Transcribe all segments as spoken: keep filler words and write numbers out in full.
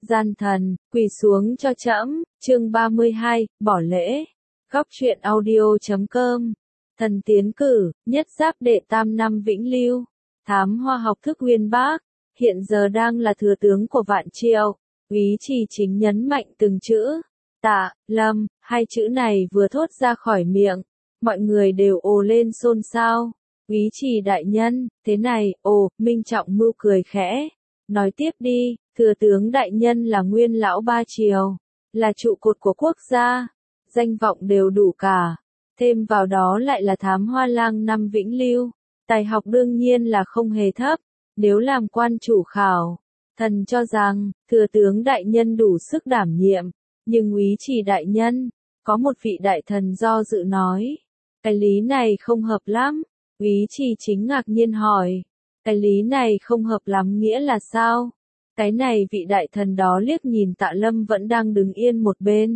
Gian thần, quỳ xuống cho trẫm, chương ba mươi hai, bỏ lễ. Góc truyện audio chấm com. Thần tiến cử, nhất giáp đệ tam năm Vĩnh Lưu. Thám hoa học thức uyên bác, hiện giờ đang là thừa tướng của Vạn Triệu. Úy Trì Chính nhấn mạnh từng chữ. Tạ, Lâm, hai chữ này vừa thốt ra khỏi miệng, mọi người đều ồ lên xôn xao. Úy Trì đại nhân, thế này, ồ, Minh Trọng Mưu cười khẽ. Nói tiếp đi, thừa tướng đại nhân là nguyên lão ba triều, là trụ cột của quốc gia, danh vọng đều đủ cả. Thêm vào đó lại là thám hoa lang năm Vĩnh Lưu, tài học đương nhiên là không hề thấp. Nếu làm quan chủ khảo, thần cho rằng, thừa tướng đại nhân đủ sức đảm nhiệm. Nhưng Úy Trì đại nhân, có một vị đại thần do dự nói, cái lý này không hợp lắm. Úy Trì Chính ngạc nhiên hỏi, cái lý này không hợp lắm nghĩa là sao? Cái này vị đại thần đó liếc nhìn Tạ Lâm vẫn đang đứng yên một bên.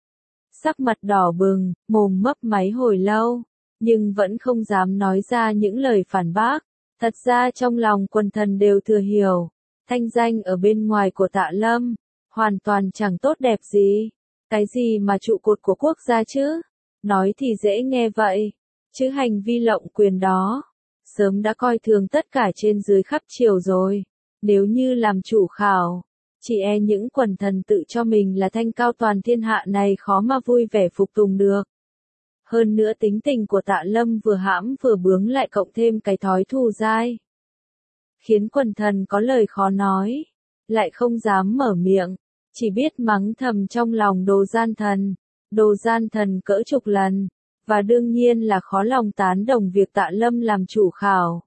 Sắc mặt đỏ bừng, mồm mấp máy hồi lâu, nhưng vẫn không dám nói ra những lời phản bác. Thật ra trong lòng quần thần đều thừa hiểu, thanh danh ở bên ngoài của Tạ Lâm, hoàn toàn chẳng tốt đẹp gì. Cái gì mà trụ cột của quốc gia chứ? Nói thì dễ nghe vậy, chứ hành vi lộng quyền đó, sớm đã coi thường tất cả trên dưới khắp triều rồi. Nếu như làm chủ khảo, chỉ e những quần thần tự cho mình là thanh cao toàn thiên hạ này khó mà vui vẻ phục tùng được. Hơn nữa tính tình của Tạ Lâm vừa hãm vừa bướng lại cộng thêm cái thói thù dai, khiến quần thần có lời khó nói, lại không dám mở miệng, chỉ biết mắng thầm trong lòng đồ gian thần, đồ gian thần cỡ chục lần, và đương nhiên là khó lòng tán đồng việc Tạ Lâm làm chủ khảo.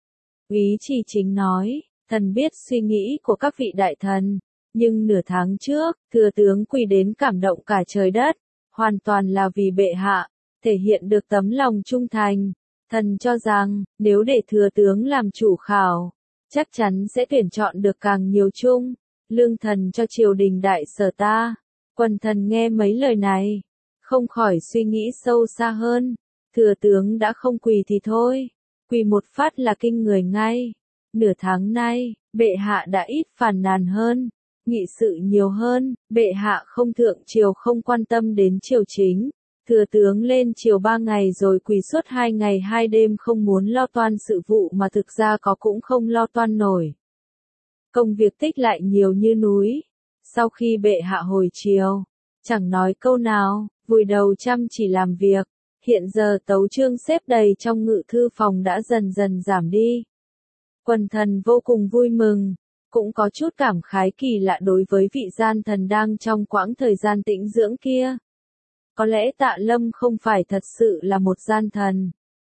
Úy Trì Chính nói, thần biết suy nghĩ của các vị đại thần, nhưng nửa tháng trước, thừa tướng quỳ đến cảm động cả trời đất, hoàn toàn là vì bệ hạ, thể hiện được tấm lòng trung thành. Thần cho rằng, nếu để thừa tướng làm chủ khảo, chắc chắn sẽ tuyển chọn được càng nhiều trung, lương thần cho triều đình đại sở ta. Quần thần nghe mấy lời này, không khỏi suy nghĩ sâu xa hơn. Thừa tướng đã không quỳ thì thôi, quỳ một phát là kinh người ngay. Nửa tháng nay, bệ hạ đã ít phàn nàn hơn, nghị sự nhiều hơn, bệ hạ không thượng triều không quan tâm đến triều chính. Thừa tướng lên triều ba ngày rồi quỳ suốt hai ngày hai đêm không muốn lo toan sự vụ mà thực ra có cũng không lo toan nổi. Công việc tích lại nhiều như núi. Sau khi bệ hạ hồi triều, chẳng nói câu nào, vùi đầu chăm chỉ làm việc. Hiện giờ tấu chương xếp đầy trong ngự thư phòng đã dần dần giảm đi. Quần thần vô cùng vui mừng, cũng có chút cảm khái kỳ lạ đối với vị gian thần đang trong quãng thời gian tĩnh dưỡng kia. Có lẽ Tạ Lâm không phải thật sự là một gian thần,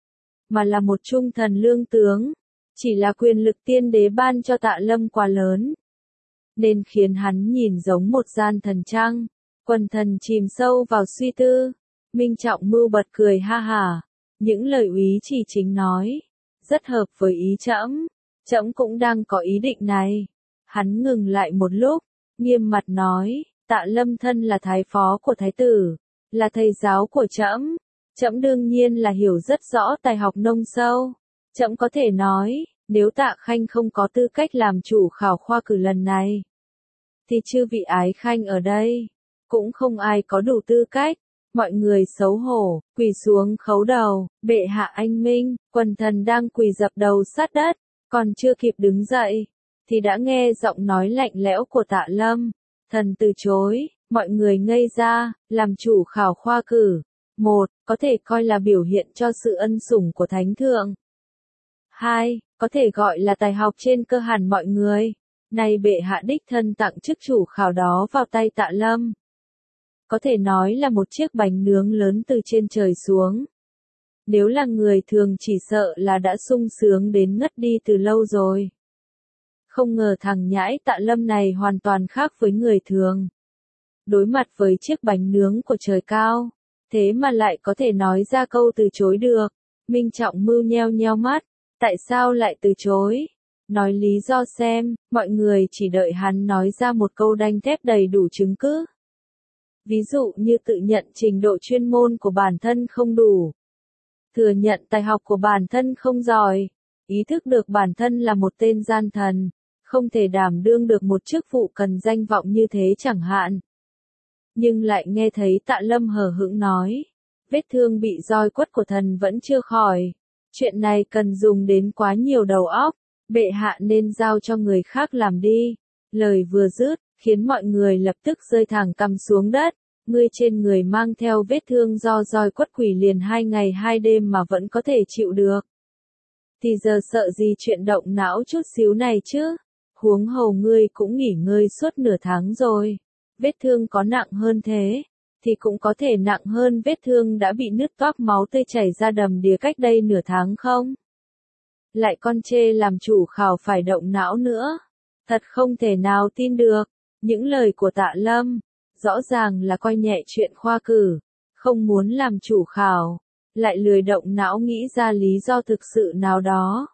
mà là một trung thần lương tướng, chỉ là quyền lực tiên đế ban cho Tạ Lâm quá lớn, nên khiến hắn nhìn giống một gian thần chăng. Quần thần chìm sâu vào suy tư, Minh Trọng Mưu bật cười ha hả, những lời Úy Trì Chính nói, rất hợp với ý trẫm, trẫm cũng đang có ý định này. Hắn ngừng lại một lúc, nghiêm mặt nói, Tạ Lâm thân là thái phó của thái tử, là thầy giáo của trẫm, trẫm đương nhiên là hiểu rất rõ tài học nông sâu. Trẫm có thể nói, nếu Tạ Khanh không có tư cách làm chủ khảo khoa cử lần này, thì chư vị ái khanh ở đây, cũng không ai có đủ tư cách. Mọi người xấu hổ, quỳ xuống khấu đầu, bệ hạ anh minh. Quần thần đang quỳ dập đầu sát đất, còn chưa kịp đứng dậy, thì đã nghe giọng nói lạnh lẽo của Tạ Lâm. Thần từ chối. Mọi người ngây ra, làm chủ khảo khoa cử. Một, có thể coi là biểu hiện cho sự ân sủng của thánh thượng. Hai, có thể gọi là tài học trên cơ hẳn mọi người. Nay bệ hạ đích thân tặng chức chủ khảo đó vào tay Tạ Lâm, có thể nói là một chiếc bánh nướng lớn từ trên trời xuống. Nếu là người thường chỉ sợ là đã sung sướng đến ngất đi từ lâu rồi. Không ngờ thằng nhãi Tạ Lâm này hoàn toàn khác với người thường. Đối mặt với chiếc bánh nướng của trời cao, thế mà lại có thể nói ra câu từ chối được. Minh Trọng Mưu nheo nheo mắt, tại sao lại từ chối? Nói lý do xem. Mọi người chỉ đợi hắn nói ra một câu đanh thép đầy đủ chứng cứ. Ví dụ như tự nhận trình độ chuyên môn của bản thân không đủ, thừa nhận tài học của bản thân không giỏi, ý thức được bản thân là một tên gian thần, không thể đảm đương được một chức vụ cần danh vọng như thế chẳng hạn. Nhưng lại nghe thấy Tạ Lâm hờ hững nói, vết thương bị roi quất của thần vẫn chưa khỏi. Chuyện này cần dùng đến quá nhiều đầu óc, bệ hạ nên giao cho người khác làm đi. Lời vừa dứt, khiến mọi người lập tức rơi thẳng cằm xuống đất. Ngươi trên người mang theo vết thương do roi quất quỷ liền hai ngày hai đêm mà vẫn có thể chịu được. Thì giờ sợ gì chuyện động não chút xíu này chứ? Huống hồ ngươi cũng nghỉ ngơi suốt nửa tháng rồi. Vết thương có nặng hơn thế, thì cũng có thể nặng hơn vết thương đã bị nứt toác máu tươi chảy ra đầm đìa cách đây nửa tháng không? Lại con chê làm chủ khảo phải động não nữa. Thật không thể nào tin được. Những lời của Tạ Lâm, rõ ràng là coi nhẹ chuyện khoa cử, không muốn làm chủ khảo, lại lười động não nghĩ ra lý do thực sự nào đó.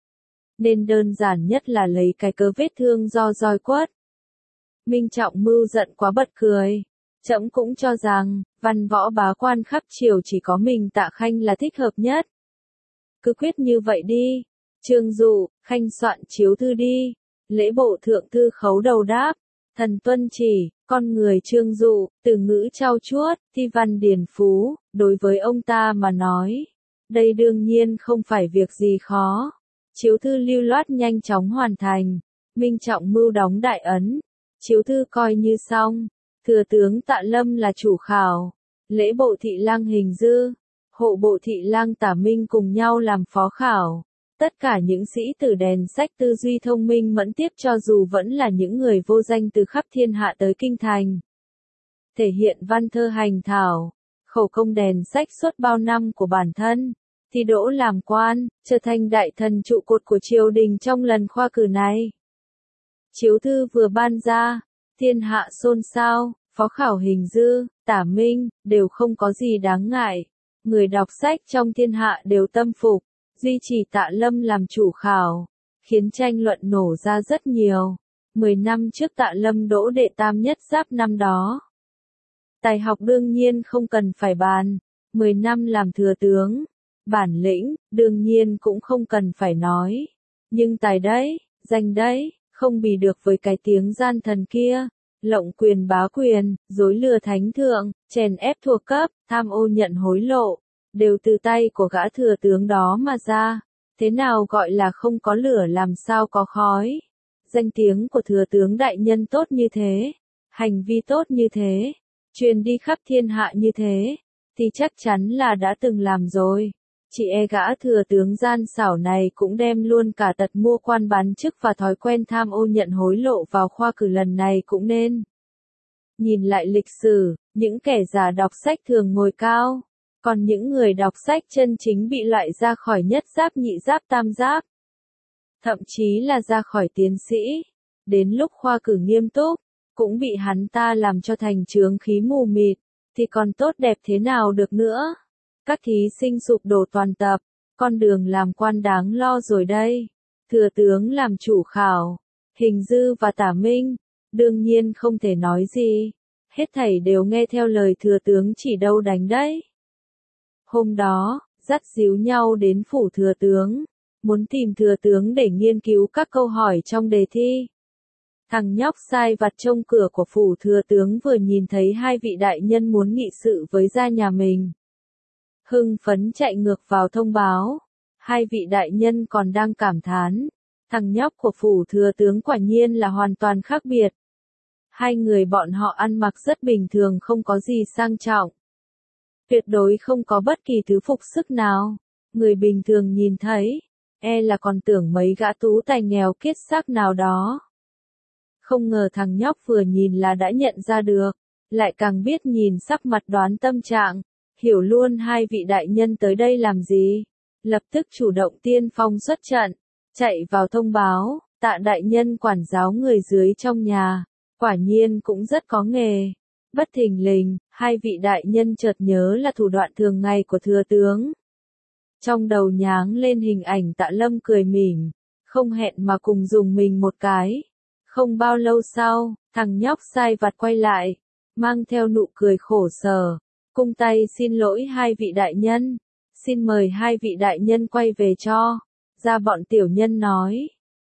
Nên đơn giản nhất là lấy cái cớ vết thương do roi quất. Minh Trọng Mưu giận quá bật cười. Trẫm cũng cho rằng, văn võ bá quan khắp triều chỉ có mình Tạ Khanh là thích hợp nhất. Cứ quyết như vậy đi. Trương Dụ, Khanh soạn chiếu thư đi. Lễ bộ thượng thư khấu đầu đáp. Thần tuân chỉ, con người Trương Dụ, từ ngữ trau chuốt, thi văn điển phú, đối với ông ta mà nói. Đây đương nhiên không phải việc gì khó. Chiếu thư lưu loát nhanh chóng hoàn thành. Minh Trọng Mưu đóng đại ấn. Chiếu thư coi như xong. Thừa tướng Tạ Lâm là chủ khảo. Lễ bộ thị lang Hình Dư, hộ bộ thị lang Tả Minh cùng nhau làm phó khảo. Tất cả những sĩ tử đèn sách tư duy thông minh mẫn tiếp cho dù vẫn là những người vô danh từ khắp thiên hạ tới kinh thành. Thể hiện văn thơ hành thảo, khẩu công đèn sách suốt bao năm của bản thân, thi đỗ làm quan, trở thành đại thần trụ cột của triều đình trong lần khoa cử này. Chiếu thư vừa ban ra, thiên hạ xôn xao, phó khảo Hình Dư, Tả Minh, đều không có gì đáng ngại. Người đọc sách trong thiên hạ đều tâm phục, duy trì Tạ Lâm làm chủ khảo, khiến tranh luận nổ ra rất nhiều. Mười năm trước Tạ Lâm đỗ đệ tam nhất giáp năm đó. Tài học đương nhiên không cần phải bàn, mười năm làm thừa tướng, bản lĩnh, đương nhiên cũng không cần phải nói. Nhưng tài đấy, danh đấy, không bì được với cái tiếng gian thần kia. Lộng quyền bá quyền, dối lừa thánh thượng, chèn ép thuộc cấp, tham ô nhận hối lộ, đều từ tay của gã thừa tướng đó mà ra. Thế nào gọi là không có lửa làm sao có khói? Danh tiếng của thừa tướng đại nhân tốt như thế, hành vi tốt như thế, truyền đi khắp thiên hạ như thế, thì chắc chắn là đã từng làm rồi. Chỉ e gã thừa tướng gian xảo này cũng đem luôn cả tật mua quan bán chức và thói quen tham ô nhận hối lộ vào khoa cử lần này cũng nên. Nhìn lại lịch sử, những kẻ già đọc sách thường ngồi cao, còn những người đọc sách chân chính bị loại ra khỏi nhất giáp nhị giáp tam giáp. Thậm chí là ra khỏi tiến sĩ. Đến lúc khoa cử nghiêm túc, cũng bị hắn ta làm cho thành chướng khí mù mịt, thì còn tốt đẹp thế nào được nữa. Các thí sinh sụp đổ toàn tập, con đường làm quan đáng lo rồi đây. Thừa tướng làm chủ khảo, Hình Dư và Tả Minh, đương nhiên không thể nói gì. Hết thảy đều nghe theo lời thừa tướng chỉ đâu đánh đấy. Hôm đó, dắt díu nhau đến phủ thừa tướng, muốn tìm thừa tướng để nghiên cứu các câu hỏi trong đề thi. Thằng nhóc sai vặt trông cửa của phủ thừa tướng vừa nhìn thấy hai vị đại nhân muốn nghị sự với gia nhà mình. Hưng phấn chạy ngược vào thông báo. Hai vị đại nhân còn đang cảm thán. Thằng nhóc của phủ thừa tướng quả nhiên là hoàn toàn khác biệt. Hai người bọn họ ăn mặc rất bình thường không có gì sang trọng. Tuyệt đối không có bất kỳ thứ phục sức nào. Người bình thường nhìn thấy, e là còn tưởng mấy gã tú tài nghèo kiết xác nào đó. Không ngờ thằng nhóc vừa nhìn là đã nhận ra được, lại càng biết nhìn sắc mặt đoán tâm trạng, hiểu luôn hai vị đại nhân tới đây làm gì. Lập tức chủ động tiên phong xuất trận, chạy vào thông báo, Tạ đại nhân quản giáo người dưới trong nhà, quả nhiên cũng rất có nghề. Bất thình lình, hai vị đại nhân chợt nhớ là thủ đoạn thường ngày của thừa tướng. Trong đầu nháng lên hình ảnh Tạ Lâm cười mỉm, không hẹn mà cùng dùng mình một cái. Không bao lâu sau, thằng nhóc sai vặt quay lại, mang theo nụ cười khổ sở, cung tay xin lỗi hai vị đại nhân, xin mời hai vị đại nhân quay về cho. Ra bọn tiểu nhân nói,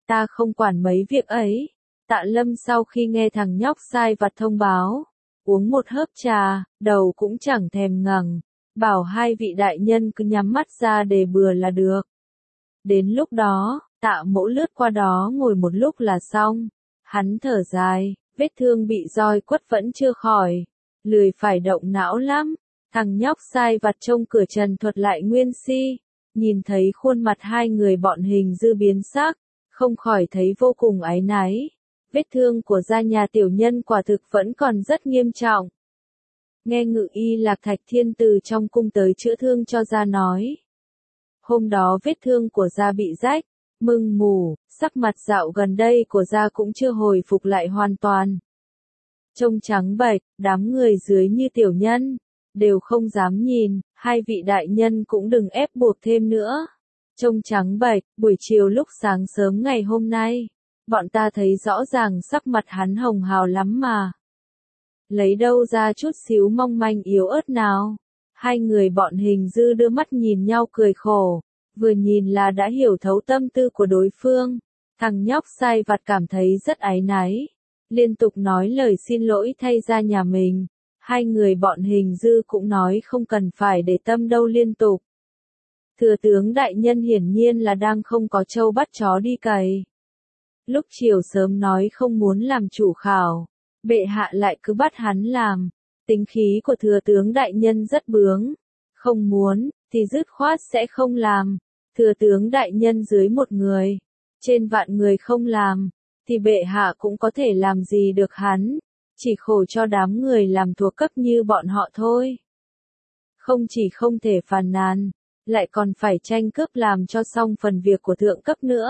Ta không quản mấy việc ấy. Tạ Lâm sau khi nghe thằng nhóc sai vặt thông báo, uống một hớp trà, đầu cũng chẳng thèm ngẩng, bảo hai vị đại nhân cứ nhắm mắt ra để bừa là được. Đến lúc đó, Tạ Mỗ lướt qua đó ngồi một lúc là xong. Hắn thở dài, vết thương bị roi quất vẫn chưa khỏi, lười phải động não lắm. Thằng nhóc sai vặt trông cửa trần thuật lại nguyên si, nhìn thấy khuôn mặt hai người bọn Hình Dư biến sắc, không khỏi thấy vô cùng áy náy. Vết thương của gia nhà tiểu nhân quả thực vẫn còn rất nghiêm trọng. Nghe Ngự Y Lạc Thạch Thiên từ trong cung tới chữa thương cho gia nói. Hôm đó vết thương của gia bị rách, mưng mủ, sắc mặt dạo gần đây của gia cũng chưa hồi phục lại hoàn toàn. Trông trắng bệch, đám người dưới như tiểu nhân, đều không dám nhìn, hai vị đại nhân cũng đừng ép buộc thêm nữa. Trông trắng bệch, buổi chiều lúc sáng sớm ngày hôm nay, bọn ta thấy rõ ràng sắc mặt hắn hồng hào lắm mà. Lấy đâu ra chút xíu mong manh yếu ớt nào? Hai người bọn Hình Dư đưa mắt nhìn nhau cười khổ, vừa nhìn là đã hiểu thấu tâm tư của đối phương. Thằng nhóc sai vặt cảm thấy rất áy náy, liên tục nói lời xin lỗi thay gia nhà mình. Hai người bọn Hình Dư cũng nói không cần phải để tâm đâu liên tục. Thừa tướng đại nhân hiển nhiên là đang không có trâu bắt chó đi cày. Lúc chiều sớm nói không muốn làm chủ khảo, bệ hạ lại cứ bắt hắn làm. Tính khí của thừa tướng đại nhân rất bướng, không muốn, thì dứt khoát sẽ không làm. Thừa tướng đại nhân dưới một người, trên vạn người không làm, thì bệ hạ cũng có thể làm gì được hắn, chỉ khổ cho đám người làm thuộc cấp như bọn họ thôi. Không chỉ không thể phàn nàn, lại còn phải tranh cướp làm cho xong phần việc của thượng cấp nữa.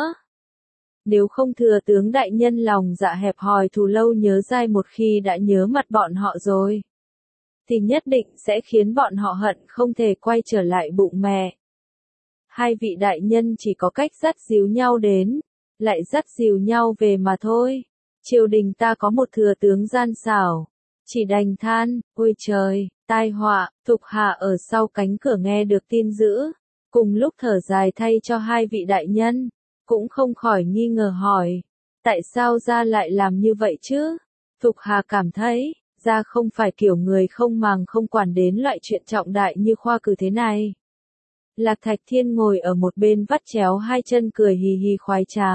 Nếu không thừa tướng đại nhân lòng dạ hẹp hòi thù lâu nhớ dai một khi đã nhớ mặt bọn họ rồi, thì nhất định sẽ khiến bọn họ hận không thể quay trở lại bụng mẹ. Hai vị đại nhân chỉ có cách dắt díu nhau đến, lại dắt dìu nhau về mà thôi. Triều đình ta có một thừa tướng gian xảo, chỉ đành than, ôi trời, tai họa. Thục Hà ở sau cánh cửa nghe được tin dữ, cùng lúc thở dài thay cho hai vị đại nhân, cũng không khỏi nghi ngờ hỏi, tại sao gia lại làm như vậy chứ? Thục Hà cảm thấy, gia không phải kiểu người không màng không quản đến loại chuyện trọng đại như khoa cử thế này. Lạc Thạch Thiên ngồi ở một bên vắt chéo hai chân cười hì hì khoái trá.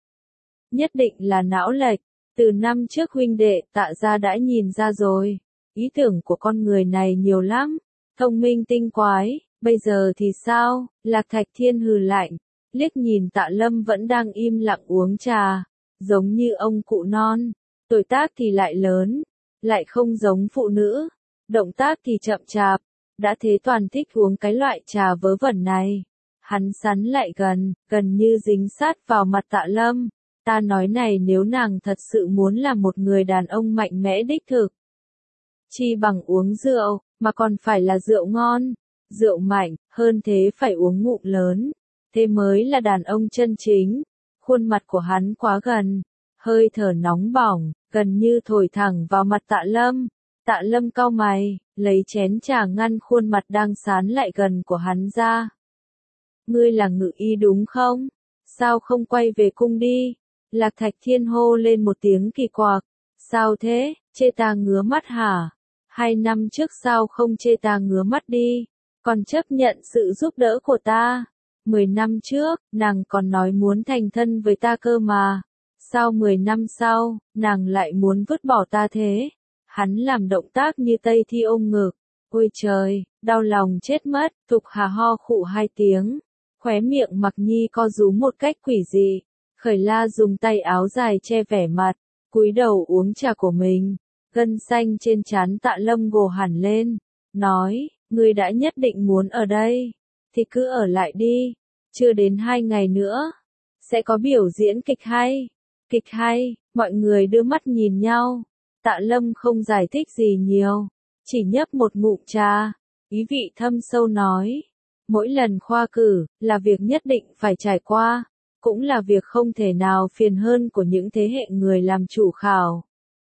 Nhất định là não lệch, từ năm trước huynh đệ Tạ gia đã nhìn ra rồi, ý tưởng của con người này nhiều lắm, thông minh tinh quái, bây giờ thì sao? Lạc Thạch Thiên hừ lạnh, liếc nhìn Tạ Lâm vẫn đang im lặng uống trà, giống như ông cụ non, tuổi tác thì lại lớn, lại không giống phụ nữ, động tác thì chậm chạp. Đã thế toàn thích uống cái loại trà vớ vẩn này. Hắn sắn lại gần, gần như dính sát vào mặt Tạ Lâm. Ta nói này, nếu nàng thật sự muốn là một người đàn ông mạnh mẽ đích thực, chi bằng uống rượu, mà còn phải là rượu ngon, rượu mạnh, hơn thế phải uống ngụm lớn. Thế mới là đàn ông chân chính. Khuôn mặt của hắn quá gần, hơi thở nóng bỏng, gần như thổi thẳng vào mặt Tạ Lâm. Tạ Lâm cau mày, lấy chén trà ngăn khuôn mặt đang sán lại gần của hắn ra. Ngươi là Ngự Y đúng không? Sao không quay về cung đi? Lạc Thạch Thiên hô lên một tiếng kỳ quặc. Sao thế, chê ta ngứa mắt hả? Hai năm trước sao không chê ta ngứa mắt đi? Còn chấp nhận sự giúp đỡ của ta. Mười năm trước, nàng còn nói muốn thành thân với ta cơ mà. Sao mười năm sau, nàng lại muốn vứt bỏ ta thế? Hắn làm động tác như Tây Thi ôm ngực. Ôi trời, đau lòng chết mất. Thục Hà ho khụ hai tiếng, khóe miệng Mặc Nhi co rúm một cách quỷ dị. Khởi La dùng tay áo dài che vẻ mặt, cúi đầu uống trà của mình. Gân xanh trên trán Tạ Lâm gồ hẳn lên, nói, ngươi đã nhất định muốn ở đây, thì cứ ở lại đi. Chưa đến hai ngày nữa, sẽ có biểu diễn kịch hay. Kịch hay, mọi người đưa mắt nhìn nhau. Tạ Lâm không giải thích gì nhiều, chỉ nhấp một ngụm trà, ý vị thâm sâu nói, mỗi lần khoa cử, là việc nhất định phải trải qua, cũng là việc không thể nào phiền hơn của những thế hệ người làm chủ khảo.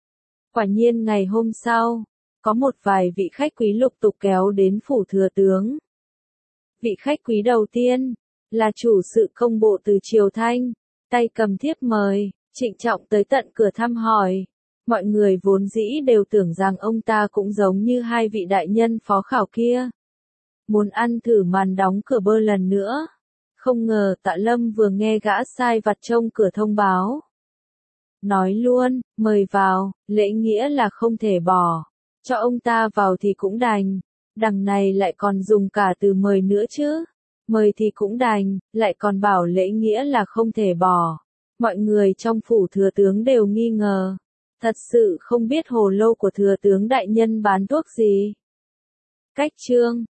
Quả nhiên ngày hôm sau, có một vài vị khách quý lục tục kéo đến phủ thừa tướng. Vị khách quý đầu tiên, là chủ sự công bộ từ Triều Thanh, tay cầm thiếp mời, trịnh trọng tới tận cửa thăm hỏi. Mọi người vốn dĩ đều tưởng rằng ông ta cũng giống như hai vị đại nhân phó khảo kia. Muốn ăn thử màn đóng cửa bơ lần nữa. Không ngờ Tạ Lâm vừa nghe gã sai vặt trông cửa thông báo. Nói luôn, mời vào, lễ nghĩa là không thể bỏ. Cho ông ta vào thì cũng đành. Đằng này lại còn dùng cả từ mời nữa chứ. Mời thì cũng đành, lại còn bảo lễ nghĩa là không thể bỏ. Mọi người trong phủ thừa tướng đều nghi ngờ. Thật sự không biết hồ lô của thừa tướng đại nhân bán thuốc gì. Cách chương